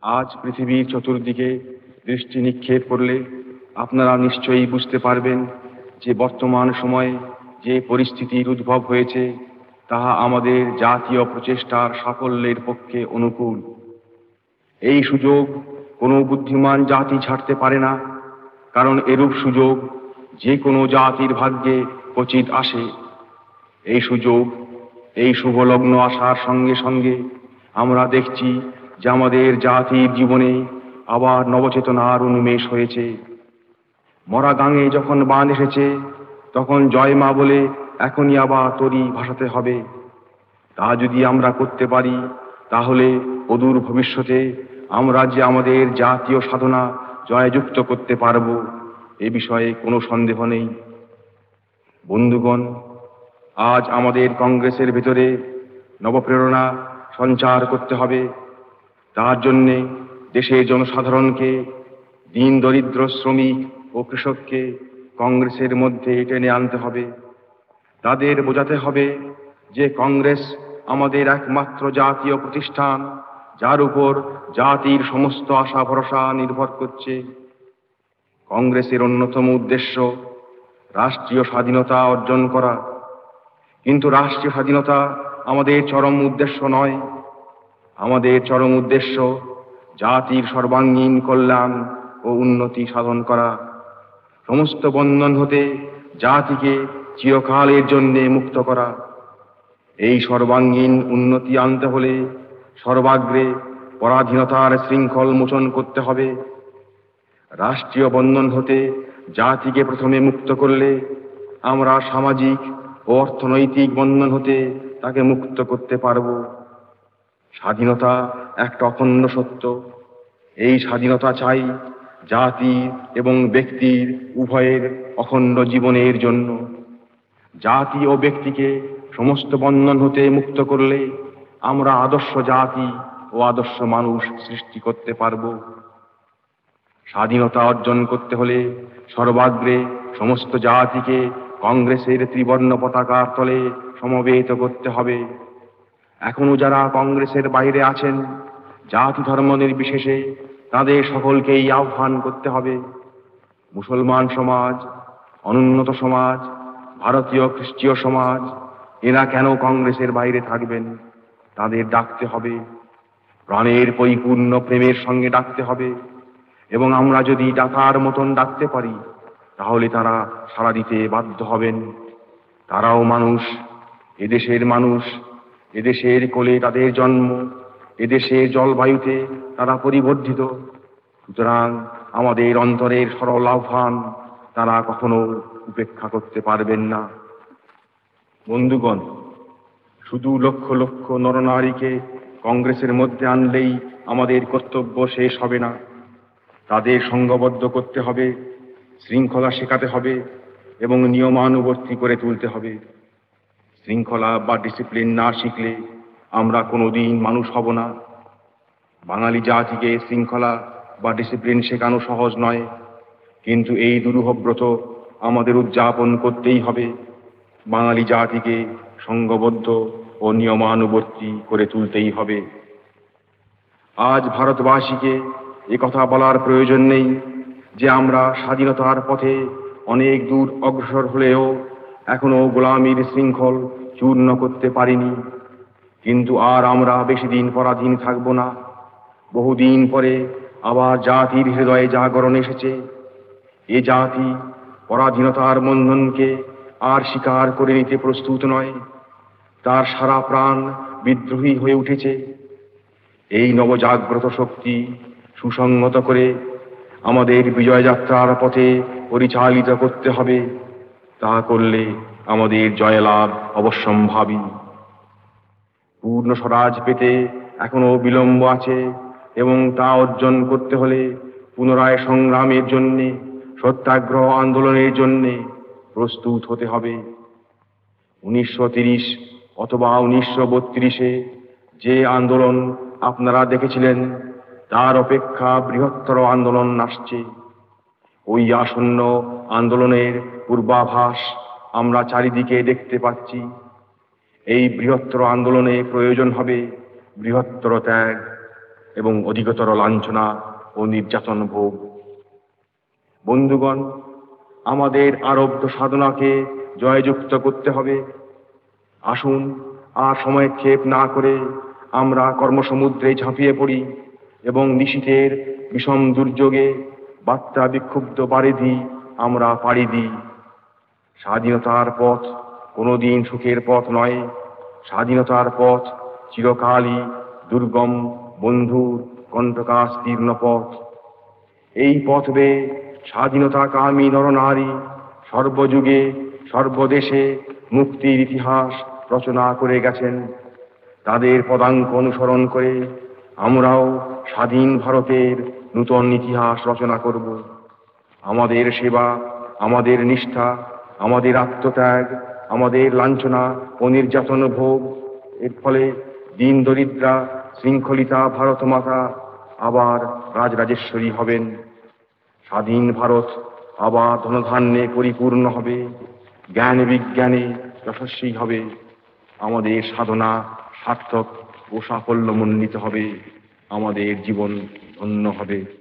আজ পৃথিবীর চতুর্দিকে দৃষ্টি নিক্ষেপ করলে আপনারা নিশ্চয়ই বুঝতে পারবেন যে বর্তমান সময়ে যে পরিস্থিতির উদ্ভব হয়েছে তাহা আমাদের জাতীয় প্রচেষ্টার সাফল্যের পক্ষে অনুকূল। এই সুযোগ কোনো বুদ্ধিমান জাতি ছাড়তে পারে না, কারণ এরূপ সুযোগ যে কোনো জাতির ভাগ্যে ক্বচিৎ আসে। এই সুযোগ, এই শুভলগ্ন আসার সঙ্গে সঙ্গে আমরা দেখছি যে আমাদের জাতির জীবনে আবার নবচেতনার উন্মেষ হয়েছে। মরা গাঙে যখন বান এসেছে তখন জয় মা বলে এখনই আবার তরি ভাসাতে হবে। তা যদি আমরা করতে পারি তাহলে অদূর ভবিষ্যতে আমরা যে আমাদের জাতীয় সাধনা জয়যুক্ত করতে পারব, এ বিষয়ে কোনো সন্দেহ নেই। বন্ধুগণ, আজ আমাদের কংগ্রেসের ভেতরে নবপ্রেরণা সঞ্চার করতে হবে। তার জন্যে দেশের জনসাধারণকে, দীন দরিদ্র শ্রমিক ও কৃষককে কংগ্রেসের মধ্যে টেনে আনতে হবে। তাদের বোঝাতে হবে যে কংগ্রেস আমাদের একমাত্র জাতীয় প্রতিষ্ঠান, যার উপর জাতির সমস্ত আশা ভরসা নির্ভর করছে। কংগ্রেসের অন্যতম উদ্দেশ্য রাষ্ট্রীয় স্বাধীনতা অর্জন করা, কিন্তু রাষ্ট্রীয় স্বাধীনতা আমাদের চরম উদ্দেশ্য নয়। আমাদের চরম উদ্দেশ্য জাতির সর্বাঙ্গীন কল্যাণ ও উন্নতি সাধন করা, সমস্ত বন্ধন হতে জাতিকে চিরকালের জন্য মুক্ত করা। এই সর্বাঙ্গীন উন্নতি আনতে হলে সর্বাগ্রে পরাধীনতার শৃঙ্খল মোচন করতে হবে। রাষ্ট্রীয় বন্ধন হতে জাতিকে প্রথমে মুক্ত করলে আমরা সামাজিক ও অর্থনৈতিক বন্ধন হতে তাকে মুক্ত করতে পারব। স্বাধীনতা একটা অখণ্ড সত্য। এই স্বাধীনতা চাই জাতি এবং ব্যক্তির উভয়ের অখণ্ড জীবনের জন্য। জাতি ও ব্যক্তিকে সমস্ত বন্ধন হতে মুক্ত করলে আমরা আদর্শ জাতি ও আদর্শ মানুষ সৃষ্টি করতে পারব। স্বাধীনতা অর্জন করতে হলে সর্বাগ্রে সমস্ত জাতিকে কংগ্রেসের ত্রিবর্ণ পতাকার তলে সমবেত করতে হবে। এখনো যারা কংগ্রেসের বাইরে আছেন, জাতি ধর্ম নির্বিশেষে তাদের সকলকেই আহ্বান করতে হবে। মুসলমান সমাজ, অনুন্নত সমাজ, ভারতীয় খ্রিস্টীয় সমাজ, এরা কেন কংগ্রেসের বাইরে থাকবেন? তাদের ডাকতে হবে, প্রাণের পরিপূর্ণ প্রেমের সঙ্গে ডাকতে হবে। এবং আমরা যদি ডাকার মতন ডাকতে পারি তাহলে তারা সাড়া দিতে বাধ্য হবেন। তারাও মানুষ, এদেশের মানুষ, এদেশের কোলে তাদের জন্ম, এদেশের জলবায়ুতে তারা পরিবর্ধিত। সুতরাং আমাদের অন্তরের সরল আহ্বান তারা কখনো উপেক্ষা করতে পারবেন না। বন্ধুগণ, শুধু লক্ষ লক্ষ নরনারীকে কংগ্রেসের মধ্যে আনলেই আমাদের কর্তব্য শেষ হবে না। তাদের সংঘবদ্ধ করতে হবে, শৃঙ্খলা শেখাতে হবে এবং নিয়মানুবর্তী করে তুলতে হবে। শৃঙ্খলা বা ডিসিপ্লিন না শিখলে আমরা কোনোদিন মানুষ হব না। বাঙালি জাতিকে শৃঙ্খলা বা ডিসিপ্লিন শেখানো সহজ নয়, কিন্তু এই দুরূহ ব্রত আমাদের উদযাপন করতেই হবে। বাঙালি জাতিকে সংঘবদ্ধ ও নিয়মানুবর্তী করে তুলতেই হবে। আজ ভারতবাসীকে একথা বলার প্রয়োজন নেই যে আমরা স্বাধীনতার পথে অনেক দূর অগ্রসর হলেও এখনো গোলামীর শৃঙ্খল চূর্ণ করতে পারিনি। কিন্তু আর আমরা বেশি দিন পরাধীন থাকব না। বহুদিন পরে আবার জাতির হৃদয়ে জাগরণ এসেছে। এ জাতি পরাধীনতার বন্ধনকে আর স্বীকার করে নিতে প্রস্তুত নয়। তার সারা প্রাণ বিদ্রোহী হয়ে উঠেছে। এই নবজাগ্রত শক্তি সুসংহত করে আমাদের বিজয়যাত্রার পথে পরিচালিত করতে হবে। তা করলে আমাদের জয়লাভ অবশ্যম্ভাবী। পূর্ণ স্বরাজ পেতে এখনো বিলম্ব আছে এবং তা অর্জন করতে হলে পুনরায় সংগ্রামের জন্যে, সত্যাগ্রহ আন্দোলনের জন্যে প্রস্তুত হতে হবে। 1930 অথবা 1932-এ যে আন্দোলন আপনারা দেখেছিলেন তার অপেক্ষা বৃহত্তর আন্দোলন আসছে। ওই আসন্ন আন্দোলনের পূর্বাভাস আমরা চারিদিকে দেখতে পাচ্ছি। এই বৃহত্তর আন্দোলনে প্রয়োজন হবে বৃহত্তর ত্যাগ। এবং অধিকতর লাঞ্ছনা ও নির্যাতন ভোগ। বন্ধুগণ, আমাদের আরব্ধ সাধনাকে জয়যুক্ত করতে হবে। আসুন আর সময়ক্ষেপ না করে আমরা কর্মসমুদ্রে ঝাঁপিয়ে পড়ি এবং নিশীথের বিষম দুর্যোগে বার্তা বিক্ষুব্ধ বারিধি আমরা পাড়ি দিই। স্বাধীনতার পথ কোনোদিন সুখের পথ নয়। স্বাধীনতার পথ চিরকালই দুর্গম, বন্ধুর কণ্টকাস্তীর্ণ পথ। এই পথ বেয়ে স্বাধীনতাকামী নরনারী সর্বযুগে সর্বদেশে মুক্তির ইতিহাস রচনা করে গেছেন। তাদের পদাঙ্ক অনুসরণ করে আমরাও স্বাধীন ভারতের নূতন ইতিহাস রচনা করব। আমাদের সেবা, আমাদের নিষ্ঠা, আমাদের আত্মত্যাগ, আমাদের লাঞ্ছনা ও নির্যাতন ভোগ এর ফলে দীন দরিদ্রা শৃঙ্খলিতা ভারত মাতা আবার রাজরাজেশ্বরী হবেন। স্বাধীন ভারত আবার ধনধান্যে পরিপূর্ণ হবে, জ্ঞান বিজ্ঞানে যশস্বী হবে। আমাদের সাধনা সার্থক ও সাফল্যমণ্ডিত হবে, আমাদের জীবন ধন্য হবে।